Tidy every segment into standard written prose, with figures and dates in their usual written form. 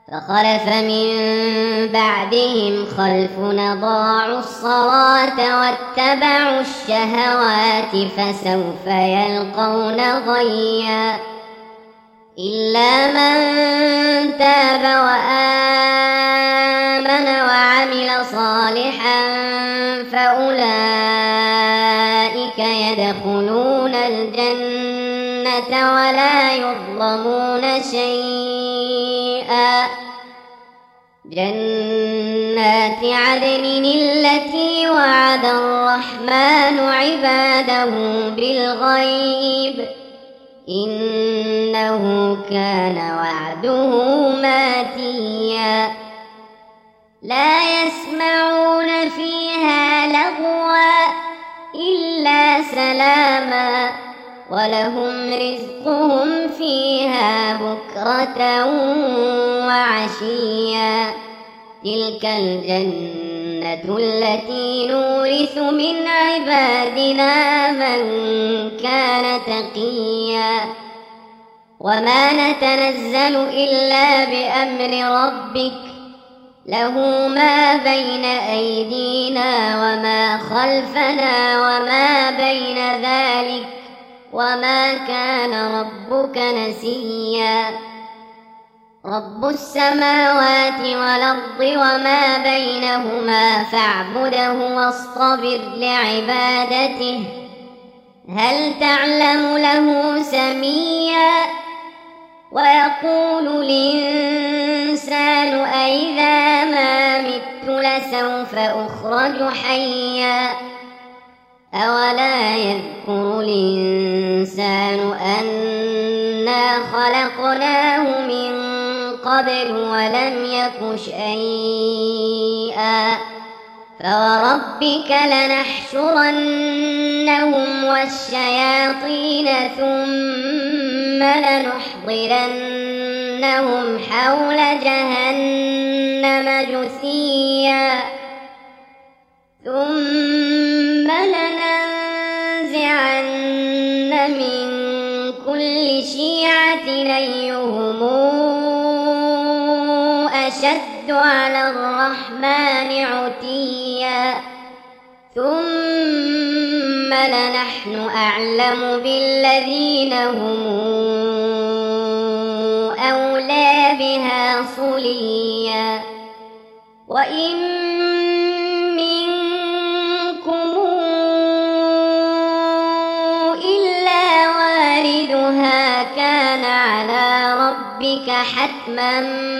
فخلف من بعدهم خلف أضاعوا الصلاة واتبعوا الشهوات فسوف يلقون غيا إلا من تاب وآمن وعمل صالحا فأولئك يدخلون الجنة ولا يظلمون شيئا جنات عدن التي وعد الرحمن عباده بالغيب إنه كان وعده ماتيا لا يسمعون فيها لغوا إلا سلاما ولهم رزقهم فيها بكرة وعشيا تلك الجنة التي نورث من عبادنا من كان تقيا وما نتنزل إلا بأمر ربك له ما بين أيدينا وما خلفنا وما بين ذلك وما كان ربك نسيا رب السماوات والأرض وما بينهما فاعبده واصطبر لعبادته هل تعلم له سميا ويقول الإنسان أإذا ما مت لسوف أخرج حيا أولا يذكر الإنسان أنا خلقناه من قبل ولم يك شيئا فوربك لنحشرنهم والشياطين ثم لنحضرنهم حول جهنم جثيا ثم لننزعن من كل شيعة أيهم أشد على الرحمن عتيا ثم لنحن أعلم بالذين هم أولى بها صليا وإن منكم إلا واردها كان على ربك حتما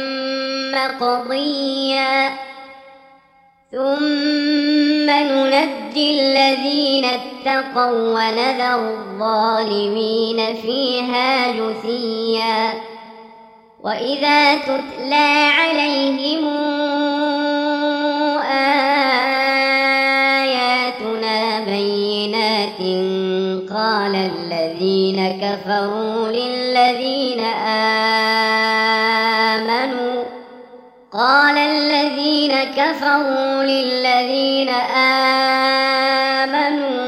مقضيا ثم ننجي الذين اتقوا ونذر الظالمين فيها جثيا وإذا تتلى عليهم آياتنا بينات قال الذين كفروا للذين آمنوا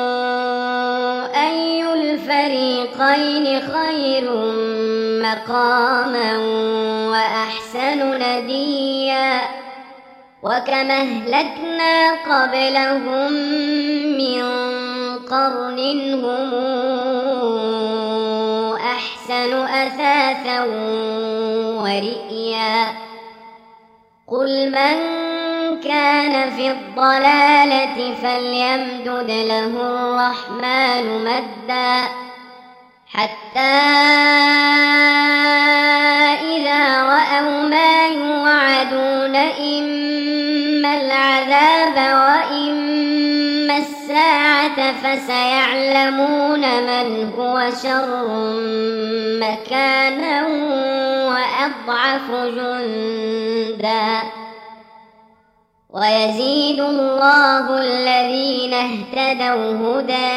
أي الفريقين خير مقاما وأحسن نديا وكم أهلكنا قبلهم من قرن هم أحسن أثاثا ورئيا قل من كان في الضلالة فليمدد له الرحمن مدا حتى إذا رأوا ما يوعدون إما العذاب وإما الساعة فسيعلمون من هو شر مكانا وأضعف جندا ويزيد الله الذين اهتدوا هدى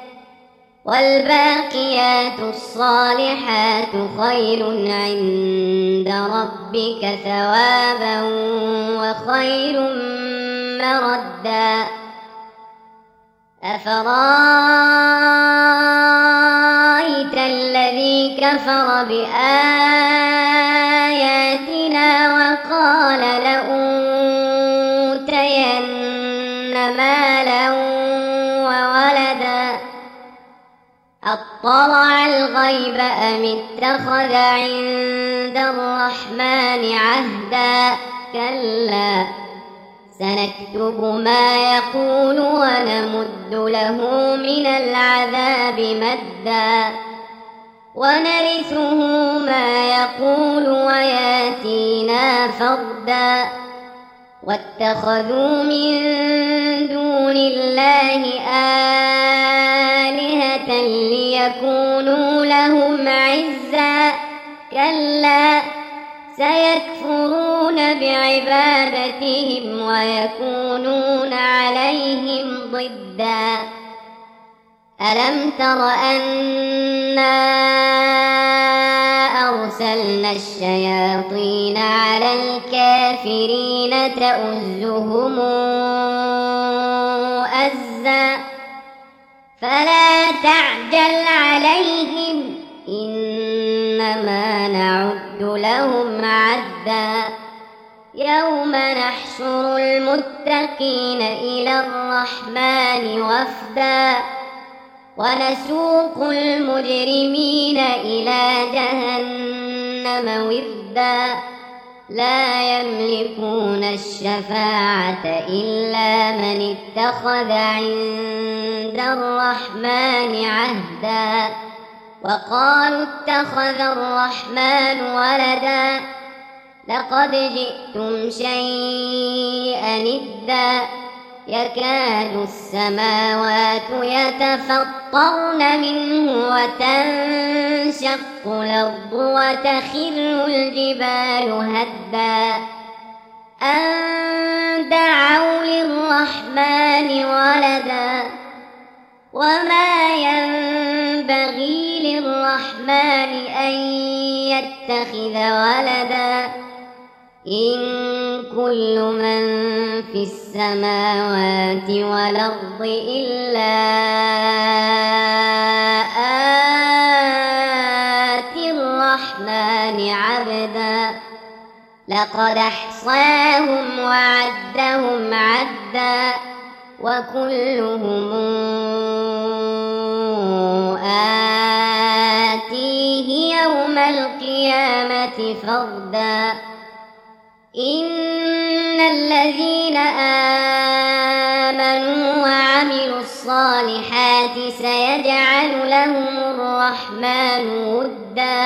والباقيات الصالحات خير عند ربك ثوابا وخير مردا أفرأيت الذي كفر بآياتنا زنا وقال لأوتين مالا وولدا أطلع الغيب أم اتخذ عند الرحمن عهدا كلا سنكتب ما يقول ونمد له من العذاب مدا ونرثه ما يقول وياتينا فردا واتخذوا من دون الله آلهة ليكونوا لهم عزا كلا سيكفرون بعبادتهم ويكونون عليهم ضدا ألم تر أنا أرسلنا الشياطين على الكافرين تؤزهم أزا فلا تعجل عليهم إنما نعد لهم عدا يوم نحشر المتقين إلى الرحمن وفدا ونسوق المجرمين إلى جهنم وردا لا يملكون الشفاعة إلا من اتخذ عند الرحمن عهدا وقالوا اتخذ الرحمن ولدا لقد جئتم شيئا إدا يكاد السماوات يتفطرن منه وتنشق الأرض وتخر الجبال هدا أن دعوا للرحمن ولدا وما ينبغي للرحمن أن يتخذ ولدا إن كل من في السماوات والأرض إلا آتي الرحمن عبدا لقد أحصاهم وعدهم عدا وكلهم آتيه يوم القيامة فردا إن الذين آمنوا وعملوا الصالحات سيجعل لهم الرحمن ودا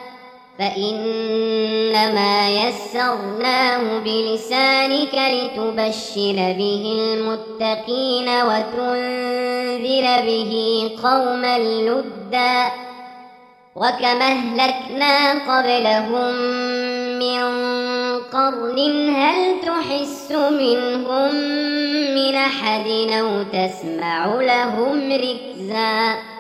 فإنما يسرناه بلسانك لتبشر به المتقين وتنذر به قوما لدا وكما أهلكنا قبلهم من قرن هل تحس منهم من أحد أو تسمع لهم ركزا